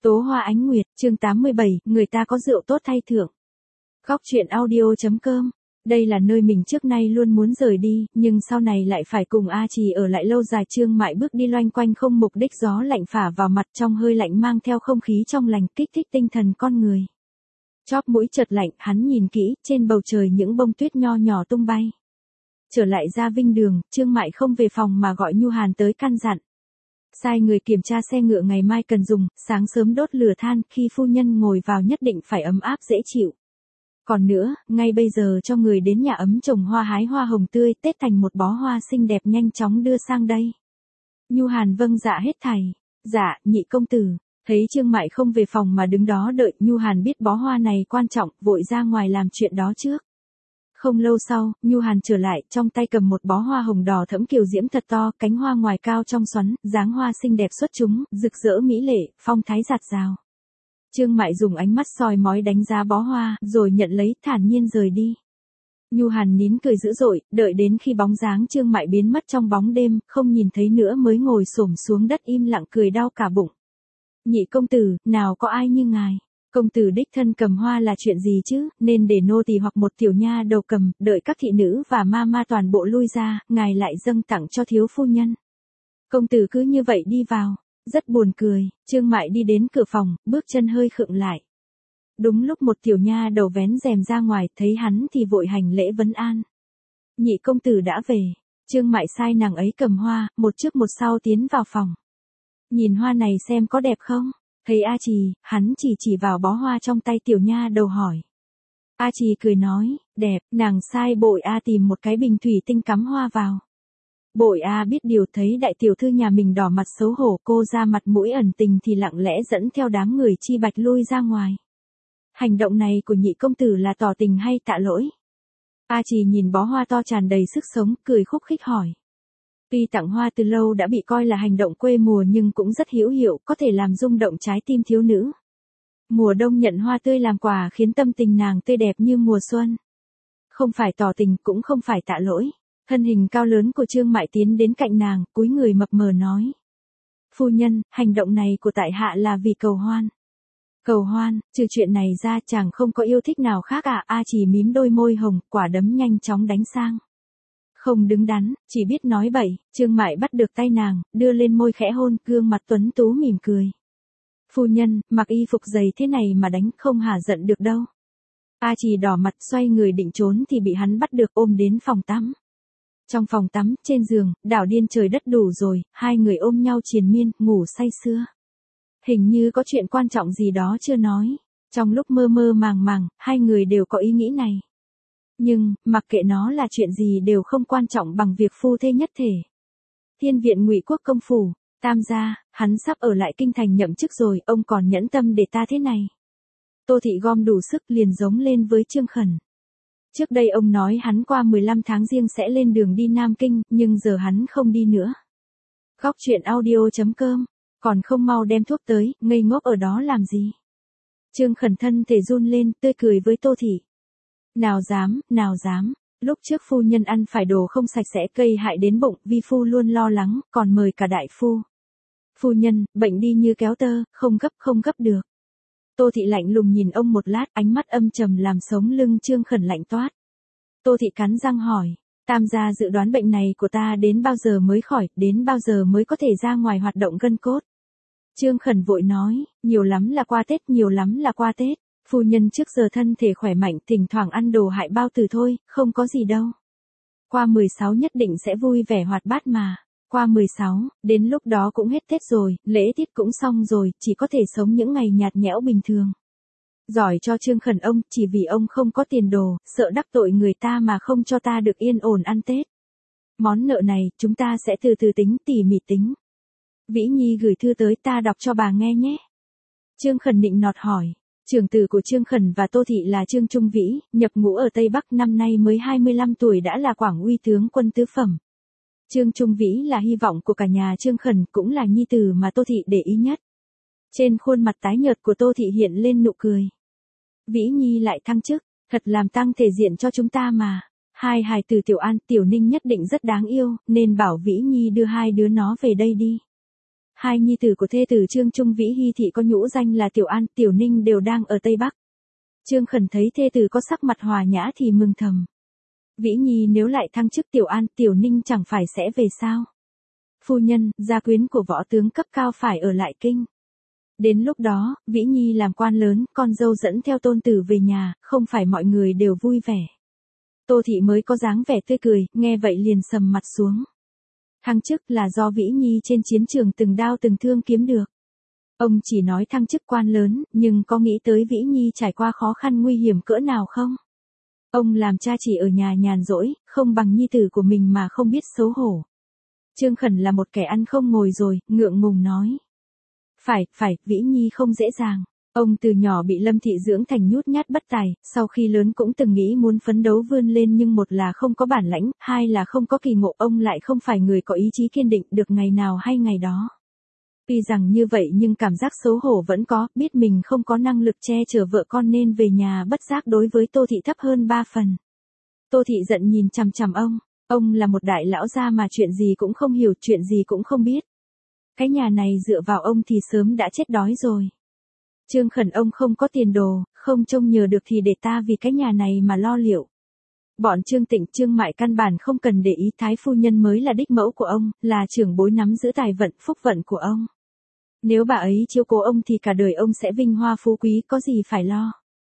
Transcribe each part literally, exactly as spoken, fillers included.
Tố Hoa Ánh Nguyệt, chương tám mươi bảy, người ta có rượu tốt thay thưởng. Góc truyện audio.com. Đây là nơi mình trước nay luôn muốn rời đi, nhưng sau này lại phải cùng A Trì ở lại lâu dài. Trương Mại bước đi loanh quanh không mục đích, gió lạnh phả vào mặt, trong hơi lạnh mang theo không khí trong lành, kích thích tinh thần con người. Chóp mũi chợt lạnh, hắn nhìn kỹ, trên bầu trời những bông tuyết nho nhỏ tung bay. Trở lại Gia Vinh Đường, Trương Mại không về phòng mà gọi Nhu Hàn tới căn dặn. Sai người kiểm tra xe ngựa ngày mai cần dùng, sáng sớm đốt lửa than, khi phu nhân ngồi vào nhất định phải ấm áp dễ chịu. Còn nữa, ngay bây giờ cho người đến nhà ấm trồng hoa hái hoa hồng tươi, tết thành một bó hoa xinh đẹp nhanh chóng đưa sang đây. Nhu Hàn vâng dạ hết thảy. Dạ, nhị công tử. Thấy Trương Mại không về phòng mà đứng đó đợi, Nhu Hàn biết bó hoa này quan trọng, vội ra ngoài làm chuyện đó trước. Không lâu sau, Nhu Hàn trở lại, trong tay cầm một bó hoa hồng đỏ thẫm kiều diễm thật to, cánh hoa ngoài cao trong xoắn, dáng hoa xinh đẹp xuất chúng, rực rỡ mỹ lệ, phong thái dạt dào. Trương Mại dùng ánh mắt soi mói đánh giá bó hoa, rồi nhận lấy, thản nhiên rời đi. Nhu Hàn nín cười dữ dội, đợi đến khi bóng dáng Trương Mại biến mất trong bóng đêm, không nhìn thấy nữa mới ngồi xổm xuống đất im lặng cười đau cả bụng. Nhị công tử, nào có ai như ngài. Công tử đích thân cầm hoa là chuyện gì chứ, nên để nô tỳ hoặc một tiểu nha đầu cầm, đợi các thị nữ và ma ma toàn bộ lui ra, ngài lại dâng tặng cho thiếu phu nhân. Công tử cứ như vậy đi vào. Rất buồn cười, Trương Mại đi đến cửa phòng, bước chân hơi khựng lại. Đúng lúc một tiểu nha đầu vén rèm ra ngoài, thấy hắn thì vội hành lễ vấn an. Nhị công tử đã về. Trương Mại sai nàng ấy cầm hoa, một trước một sau tiến vào phòng. Nhìn hoa này xem có đẹp không? Thấy A Trì, hắn chỉ chỉ vào bó hoa trong tay tiểu nha đầu hỏi. A Trì cười nói, đẹp, nàng sai bội A tìm một cái bình thủy tinh cắm hoa vào. Bội A biết điều, thấy đại tiểu thư nhà mình đỏ mặt xấu hổ, cô ra mặt mũi ẩn tình thì lặng lẽ dẫn theo đám người chi bạch lui ra ngoài. Hành động này của nhị công tử là tỏ tình hay tạ lỗi? A Trì nhìn bó hoa to tràn đầy sức sống, cười khúc khích hỏi. Tuy tặng hoa từ lâu đã bị coi là hành động quê mùa nhưng cũng rất hữu hiệu, có thể làm rung động trái tim thiếu nữ. Mùa đông nhận hoa tươi làm quà khiến tâm tình nàng tươi đẹp như mùa xuân. Không phải tỏ tình cũng không phải tạ lỗi. Thân hình cao lớn của Trương Mại tiến đến cạnh nàng, cúi người mập mờ nói. Phu nhân, hành động này của tại hạ là vì cầu hoan. Cầu hoan, trừ chuyện này ra chàng không có yêu thích nào khác à? A Trì mím đôi môi hồng, quả đấm nhanh chóng đánh sang. Không đứng đắn, chỉ biết nói bậy. Trương Mại bắt được tay nàng, đưa lên môi khẽ hôn, gương mặt tuấn tú mỉm cười. Phu nhân, mặc y phục dày thế này mà đánh không hả giận được đâu. A Trì đỏ mặt xoay người định trốn thì bị hắn bắt được ôm đến phòng tắm. Trong phòng tắm, trên giường, đảo điên trời đất đủ rồi, hai người ôm nhau triền miên, ngủ say sưa. Hình như có chuyện quan trọng gì đó chưa nói. Trong lúc mơ mơ màng màng, hai người đều có ý nghĩ này. Nhưng, mặc kệ nó là chuyện gì đều không quan trọng bằng việc phu thê nhất thể. Thiên viện Ngụy Quốc công phủ, Tam gia, hắn sắp ở lại kinh thành nhậm chức rồi, ông còn nhẫn tâm để ta thế này. Tô Thị gom đủ sức liền giống lên với Trương Khẩn. Trước đây ông nói hắn qua mười lăm tháng riêng sẽ lên đường đi Nam Kinh, nhưng giờ hắn không đi nữa. Góc truyện audio.com, còn không mau đem thuốc tới, ngây ngốc ở đó làm gì? Trương Khẩn thân thể run lên, tươi cười với Tô Thị. Nào dám, nào dám, lúc trước phu nhân ăn phải đồ không sạch sẽ gây hại đến bụng, vi phu luôn lo lắng, còn mời cả đại phu. Phu nhân, bệnh đi như kéo tơ, không gấp không gấp được. Tô Thị lạnh lùng nhìn ông một lát, ánh mắt âm trầm làm sống lưng Trương Khẩn lạnh toát. Tô Thị cắn răng hỏi, Tam gia dự đoán bệnh này của ta đến bao giờ mới khỏi, đến bao giờ mới có thể ra ngoài hoạt động gân cốt. Trương Khẩn vội nói, nhiều lắm là qua Tết, nhiều lắm là qua Tết. Phu nhân trước giờ thân thể khỏe mạnh, thỉnh thoảng ăn đồ hại bao tử thôi, không có gì đâu. Qua mười sáu nhất định sẽ vui vẻ hoạt bát mà. Qua mười sáu, đến lúc đó cũng hết Tết rồi, lễ tiết cũng xong rồi, chỉ có thể sống những ngày nhạt nhẽo bình thường. Giỏi cho Trương Khẩn ông, chỉ vì ông không có tiền đồ, sợ đắc tội người ta mà không cho ta được yên ổn ăn Tết. Món nợ này, chúng ta sẽ từ từ tính, tỉ mỉ tính. Vĩ Nhi gửi thư tới, ta đọc cho bà nghe nhé. Trương Khẩn nịnh nọt hỏi. Trưởng tử của Trương Khẩn và Tô Thị là Trương Trung Vĩ, nhập ngũ ở Tây Bắc, năm nay mới hai mươi lăm tuổi đã là Quảng Uy tướng quân tứ phẩm. Trương Trung Vĩ là hy vọng của cả nhà Trương Khẩn, cũng là nhi tử mà Tô Thị để ý nhất. Trên khuôn mặt tái nhợt của Tô Thị hiện lên nụ cười. Vĩ Nhi lại thăng chức, thật làm tăng thể diện cho chúng ta mà. Hai hài tử Tiểu An, Tiểu Ninh nhất định rất đáng yêu, nên bảo Vĩ Nhi đưa hai đứa nó về đây đi. hai nhi tử của thê tử Trương Trung Vĩ Hy thị có nhũ danh là Tiểu An, Tiểu Ninh đều đang ở Tây Bắc. Trương Khẩn thấy thê tử có sắc mặt hòa nhã thì mừng thầm. Vĩ Nhi nếu lại thăng chức Tiểu An, Tiểu Ninh chẳng phải sẽ về sao? Phu nhân, gia quyến của võ tướng cấp cao phải ở lại kinh. Đến lúc đó, Vĩ Nhi làm quan lớn, con dâu dẫn theo tôn tử về nhà, không phải mọi người đều vui vẻ. Tô Thị mới có dáng vẻ tươi cười, nghe vậy liền sầm mặt xuống. Thăng chức là do Vĩ Nhi trên chiến trường từng đao từng thương kiếm được. Ông chỉ nói thăng chức quan lớn, nhưng có nghĩ tới Vĩ Nhi trải qua khó khăn nguy hiểm cỡ nào không? Ông làm cha chỉ ở nhà nhàn rỗi, không bằng nhi tử của mình mà không biết xấu hổ. Trương Khẩn là một kẻ ăn không ngồi rồi, ngượng ngùng nói. Phải, phải, Vĩ Nhi không dễ dàng. Ông từ nhỏ bị Lâm Thị dưỡng thành nhút nhát bất tài, sau khi lớn cũng từng nghĩ muốn phấn đấu vươn lên nhưng một là không có bản lãnh, hai là không có kỳ ngộ, ông lại không phải người có ý chí kiên định được ngày nào hay ngày đó. Tuy rằng như vậy nhưng cảm giác xấu hổ vẫn có, biết mình không có năng lực che chở vợ con nên về nhà bất giác đối với Tô Thị thấp hơn ba phần. Tô Thị giận nhìn chằm chằm ông, ông là một đại lão gia mà chuyện gì cũng không hiểu, chuyện gì cũng không biết. Cái nhà này dựa vào ông thì sớm đã chết đói rồi. Trương Khẩn ông không có tiền đồ, không trông nhờ được thì để ta vì cái nhà này mà lo liệu. Bọn Trương Tịnh, Trương Mại căn bản không cần để ý, Thái phu nhân mới là đích mẫu của ông, là trưởng bối nắm giữ tài vận, phúc vận của ông. Nếu bà ấy chiếu cố ông thì cả đời ông sẽ vinh hoa phú quý, có gì phải lo.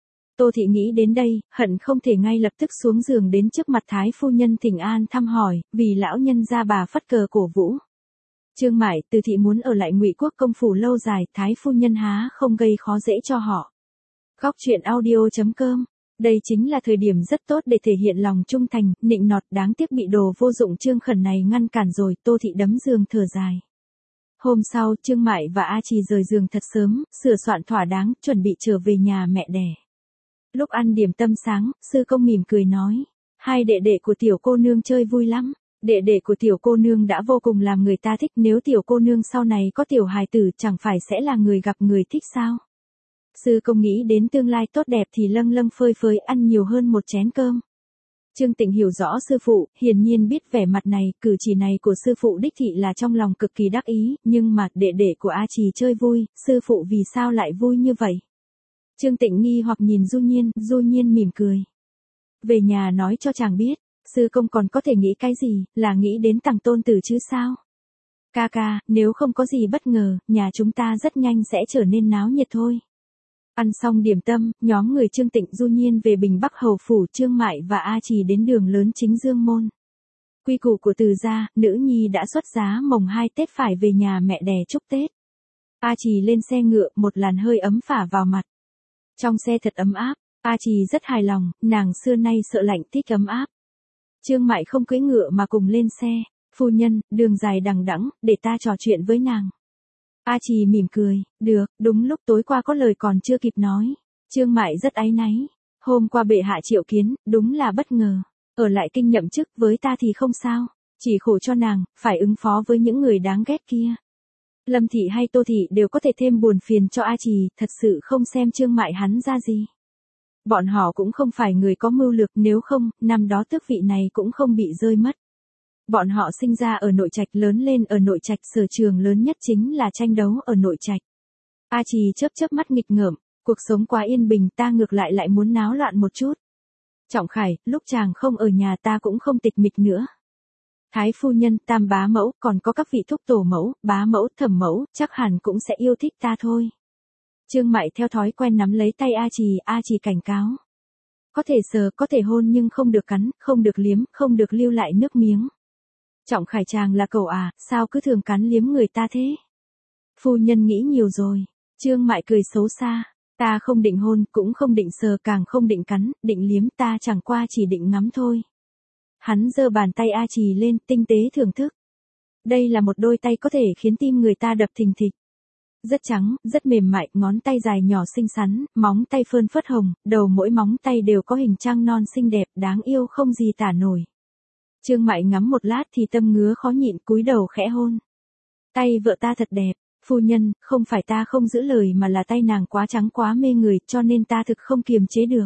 Tô Thị nghĩ đến đây, hận không thể ngay lập tức xuống giường đến trước mặt Thái phu nhân thỉnh an thăm hỏi, vì lão nhân gia bà phất cờ cổ vũ. Trương Mại, Từ Thị muốn ở lại Ngụy Quốc công phủ lâu dài, Thái phu nhân há không gây khó dễ cho họ. Góc truyện audio chấm com. Đây chính là thời điểm rất tốt để thể hiện lòng trung thành, nịnh nọt, đáng tiếc bị đồ vô dụng Trương Khẩn này ngăn cản rồi, Tô Thị đấm giường thở dài. Hôm sau, Trương Mại và A Trì rời giường thật sớm, sửa soạn thỏa đáng, chuẩn bị trở về nhà mẹ đẻ. Lúc ăn điểm tâm sáng, sư công mỉm cười nói, hai đệ đệ của tiểu cô nương chơi vui lắm. Đệ đệ của tiểu cô nương đã vô cùng làm người ta thích, nếu tiểu cô nương sau này có tiểu hài tử chẳng phải sẽ là người gặp người thích sao? Sư công nghĩ đến tương lai tốt đẹp thì lâng lâng phơi phới ăn nhiều hơn một chén cơm. Trương Tịnh hiểu rõ sư phụ, hiển nhiên biết vẻ mặt này, cử chỉ này của sư phụ đích thị là trong lòng cực kỳ đắc ý, nhưng mà đệ đệ của A Trì chơi vui, sư phụ vì sao lại vui như vậy? Trương Tịnh nghi hoặc nhìn Du Nhiên, Du Nhiên mỉm cười. Về nhà nói cho chàng biết. Sư công còn có thể nghĩ cái gì, là nghĩ đến tằng tôn tử chứ sao? Ca ca, nếu không có gì bất ngờ, nhà chúng ta rất nhanh sẽ trở nên náo nhiệt thôi. Ăn xong điểm tâm, nhóm người Trương Tịnh, Du Nhiên về Bình Bắc Hầu Phủ, Trương Mại và A Trì đến đường lớn chính Dương Môn. Quy củ của Từ gia, nữ nhi đã xuất giá mồng hai Tết phải về nhà mẹ đẻ chúc Tết. A Trì lên xe ngựa, một làn hơi ấm phả vào mặt. Trong xe thật ấm áp, A Trì rất hài lòng, nàng xưa nay sợ lạnh thích ấm áp. Trương Mại không cưỡi ngựa mà cùng lên xe, phu nhân, đường dài đằng đẵng, để ta trò chuyện với nàng. A Trì mỉm cười, được, đúng lúc tối qua có lời còn chưa kịp nói. Trương Mại rất áy náy, hôm qua bệ hạ triệu kiến, đúng là bất ngờ. Ở lại kinh nhậm chức với ta thì không sao, chỉ khổ cho nàng, phải ứng phó với những người đáng ghét kia. Lâm Thị hay Tô Thị đều có thể thêm buồn phiền cho A Trì, thật sự không xem Trương Mại hắn ra gì. Bọn họ cũng không phải người có mưu lược, nếu không, năm đó tước vị này cũng không bị rơi mất. Bọn họ sinh ra ở nội trạch, lớn lên ở nội trạch, sở trường lớn nhất chính là tranh đấu ở nội trạch. A Trì chớp chớp mắt nghịch ngợm, cuộc sống quá yên bình, ta ngược lại lại muốn náo loạn một chút. Trọng Khải, lúc chàng không ở nhà ta cũng không tịch mịch nữa. Thái phu nhân, tam bá mẫu, còn có các vị thúc tổ mẫu, bá mẫu, thẩm mẫu, chắc hẳn cũng sẽ yêu thích ta thôi. Trương Mại theo thói quen nắm lấy tay A Trì, A Trì cảnh cáo. Có thể sờ, có thể hôn nhưng không được cắn, không được liếm, không được lưu lại nước miếng. Trọng Khải chàng là cậu à, sao cứ thường cắn liếm người ta thế? Phu nhân nghĩ nhiều rồi. Trương Mại cười xấu xa. Ta không định hôn, cũng không định sờ, càng không định cắn, định liếm, ta chẳng qua chỉ định ngắm thôi. Hắn giơ bàn tay A Trì lên, tinh tế thưởng thức. Đây là một đôi tay có thể khiến tim người ta đập thình thịch. Rất trắng, rất mềm mại, ngón tay dài nhỏ xinh xắn, móng tay phơn phớt hồng, đầu mỗi móng tay đều có hình trăng non xinh đẹp, đáng yêu không gì tả nổi. Trương Mại ngắm một lát thì tâm ngứa khó nhịn, cúi đầu khẽ hôn. Tay vợ ta thật đẹp, phu nhân, không phải ta không giữ lời mà là tay nàng quá trắng quá mê người, cho nên ta thực không kiềm chế được.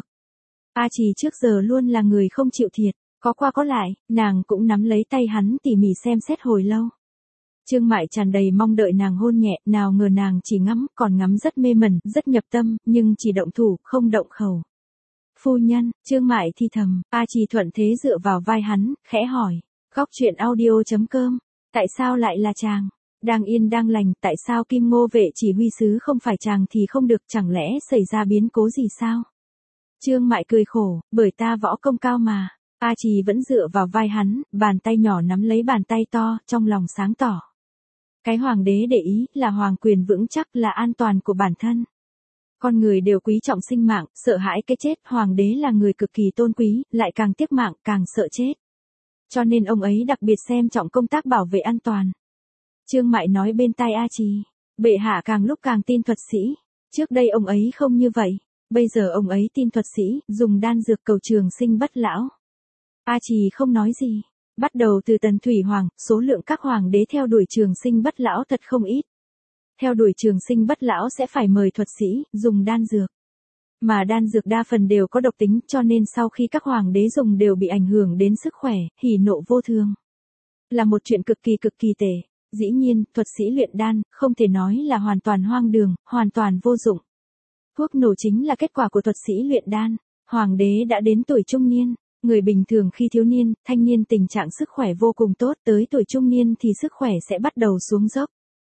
A Trì trước giờ luôn là người không chịu thiệt, có qua có lại, nàng cũng nắm lấy tay hắn tỉ mỉ xem xét hồi lâu. Trương Mại tràn đầy mong đợi nàng hôn nhẹ, nào ngờ nàng chỉ ngắm, còn ngắm rất mê mẩn, rất nhập tâm, nhưng chỉ động thủ, không động khẩu. Phu nhân, Trương Mại thi thầm, A Trì thuận thế dựa vào vai hắn, khẽ hỏi. Góc chuyện audio.com, tại sao lại là chàng? Đang yên đang lành, tại sao Kim Ngô vệ chỉ huy sứ không phải chàng thì không được, chẳng lẽ xảy ra biến cố gì sao? Trương Mại cười khổ, bởi ta võ công cao mà. A Trì vẫn dựa vào vai hắn, bàn tay nhỏ nắm lấy bàn tay to, trong lòng sáng tỏ. Cái hoàng đế để ý là hoàng quyền vững chắc, là an toàn của bản thân. Con người đều quý trọng sinh mạng, sợ hãi cái chết, hoàng đế là người cực kỳ tôn quý, lại càng tiếc mạng, càng sợ chết. Cho nên ông ấy đặc biệt xem trọng công tác bảo vệ an toàn. Trương Mại nói bên tai A Trì, bệ hạ càng lúc càng tin thuật sĩ. Trước đây ông ấy không như vậy, bây giờ ông ấy tin thuật sĩ, dùng đan dược cầu trường sinh bất lão. A Trì không nói gì. Bắt đầu từ Tần Thủy Hoàng, số lượng các hoàng đế theo đuổi trường sinh bất lão thật không ít. Theo đuổi trường sinh bất lão sẽ phải mời thuật sĩ, dùng đan dược. Mà đan dược đa phần đều có độc tính, cho nên sau khi các hoàng đế dùng đều bị ảnh hưởng đến sức khỏe, hỉ nộ vô thường. Là một chuyện cực kỳ cực kỳ tệ. Dĩ nhiên, thuật sĩ luyện đan, không thể nói là hoàn toàn hoang đường, hoàn toàn vô dụng. Thuốc nổ chính là kết quả của thuật sĩ luyện đan. Hoàng đế đã đến tuổi trung niên. Người bình thường khi thiếu niên, thanh niên tình trạng sức khỏe vô cùng tốt, tới tuổi trung niên thì sức khỏe sẽ bắt đầu xuống dốc.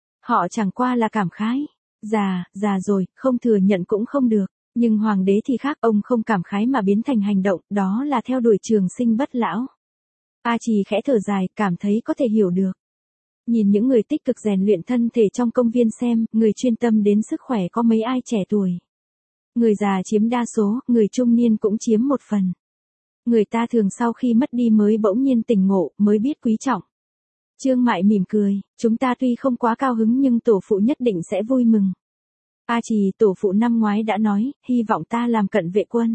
Họ chẳng qua là cảm khái. Già, già rồi, không thừa nhận cũng không được. Nhưng hoàng đế thì khác, ông không cảm khái mà biến thành hành động, đó là theo đuổi trường sinh bất lão. A Trì khẽ thở dài, cảm thấy có thể hiểu được. Nhìn những người tích cực rèn luyện thân thể trong công viên xem, người chuyên tâm đến sức khỏe có mấy ai trẻ tuổi. Người già chiếm đa số, người trung niên cũng chiếm một phần. Người ta thường sau khi mất đi mới bỗng nhiên tỉnh ngộ, mới biết quý trọng. Trương Mại mỉm cười, chúng ta tuy không quá cao hứng nhưng tổ phụ nhất định sẽ vui mừng. A Trì, tổ phụ năm ngoái đã nói, hy vọng ta làm cận vệ quân.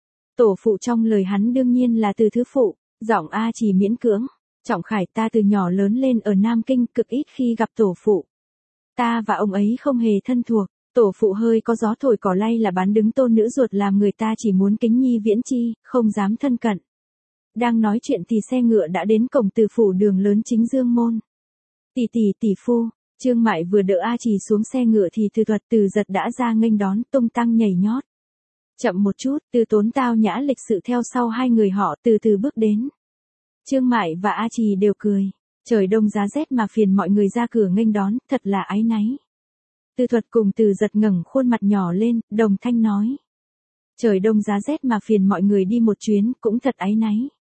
Tổ phụ trong lời hắn đương nhiên là Từ Thứ Phụ, giọng A Trì miễn cưỡng. Trọng Khải, ta từ nhỏ lớn lên ở Nam Kinh, cực ít khi gặp tổ phụ. Ta và ông ấy không hề thân thuộc. Tổ phụ hơi có gió thổi cỏ lay là bán đứng tôn nữ ruột, làm người ta chỉ muốn kính nhi viễn chi, không dám thân cận. Đang nói chuyện thì xe ngựa đã đến cổng Từ phủ đường lớn chính Dương môn. Tỷ tỷ, tỷ phu. Trương Mại vừa đỡ A Trì xuống xe ngựa thì Từ Thuật, Từ Giật đã ra nghênh đón, tung tăng nhảy nhót. Chậm một chút, Từ Tốn tao nhã lịch sự theo sau hai người họ từ từ bước đến. Trương Mại và A Trì đều cười. Trời đông giá rét mà phiền mọi người ra cửa nghênh đón, thật là áy náy. Từ Thuật cùng Từ Giật ngẩng khuôn mặt nhỏ lên, đồng thanh nói. Trời đông giá rét mà phiền mọi người đi một chuyến, cũng thật áy náy.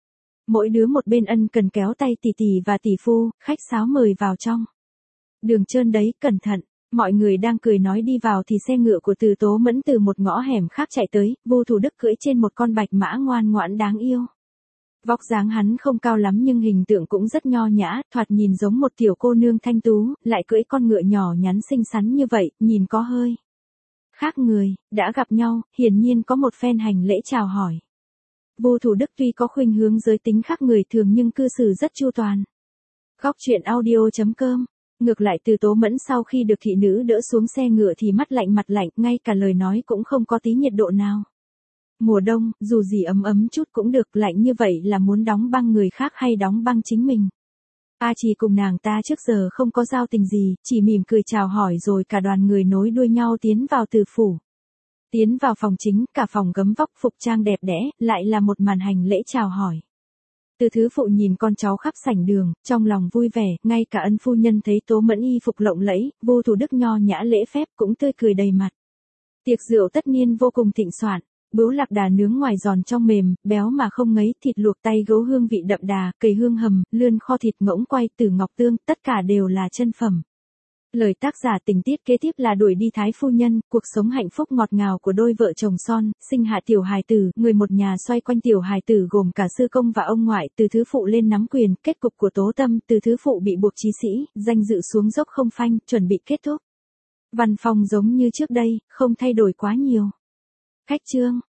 Mỗi đứa một bên ân cần kéo tay tỷ tỷ và tỷ phu, khách sáo mời vào trong. Đường trơn đấy, cẩn thận. Mọi người đang cười nói đi vào thì xe ngựa của Từ Tố Mẫn từ một ngõ hẻm khác chạy tới, Vu Thủ Đức cưỡi trên một con bạch mã ngoan ngoãn đáng yêu. Vóc dáng hắn không cao lắm nhưng hình tượng cũng rất nho nhã, thoạt nhìn giống một tiểu cô nương thanh tú, lại cưỡi con ngựa nhỏ nhắn xinh xắn như vậy, nhìn có hơi khác người. Đã gặp nhau, hiển nhiên có một phen hành lễ chào hỏi. Vu Thủ Đức tuy có khuynh hướng giới tính khác người thường nhưng cư xử rất chu toàn. Góc chuyện audio.com. Ngược lại Từ Tố Mẫn sau khi được thị nữ đỡ xuống xe ngựa thì mắt lạnh mặt lạnh, ngay cả lời nói cũng không có tí nhiệt độ nào. Mùa đông, dù gì ấm ấm chút cũng được, lạnh như vậy là muốn đóng băng người khác hay đóng băng chính mình. A Trì cùng nàng ta trước giờ không có giao tình gì, chỉ mỉm cười chào hỏi rồi cả đoàn người nối đuôi nhau tiến vào Từ phủ. Tiến vào phòng chính, cả phòng gấm vóc phục trang đẹp đẽ, lại là một màn hành lễ chào hỏi. Từ Thứ Phụ nhìn con cháu khắp sảnh đường, trong lòng vui vẻ, ngay cả ân phu nhân thấy Tố Mẫn y phục lộng lẫy, Vu Thủ Đức nho nhã lễ phép cũng tươi cười đầy mặt. Tiệc rượu tất niên vô cùng thịnh soạn. Bướu lạc đà nướng ngoài giòn trong mềm, béo mà không ngấy, thịt luộc tay gấu hương vị đậm đà, cây hương hầm, lươn kho thịt ngỗng quay, từ ngọc tương, tất cả đều là chân phẩm. Lời tác giả tình tiết kế tiếp là đuổi đi thái phu nhân, cuộc sống hạnh phúc ngọt ngào của đôi vợ chồng son, sinh hạ tiểu hài tử, người một nhà xoay quanh tiểu hài tử gồm cả sư công và ông ngoại, Từ Thứ Phụ lên nắm quyền, kết cục của Tố Tâm, Từ Thứ Phụ bị buộc chí sĩ, danh dự xuống dốc không phanh, chuẩn bị kết thúc. Văn phòng giống như trước đây, không thay đổi quá nhiều. Khách trương.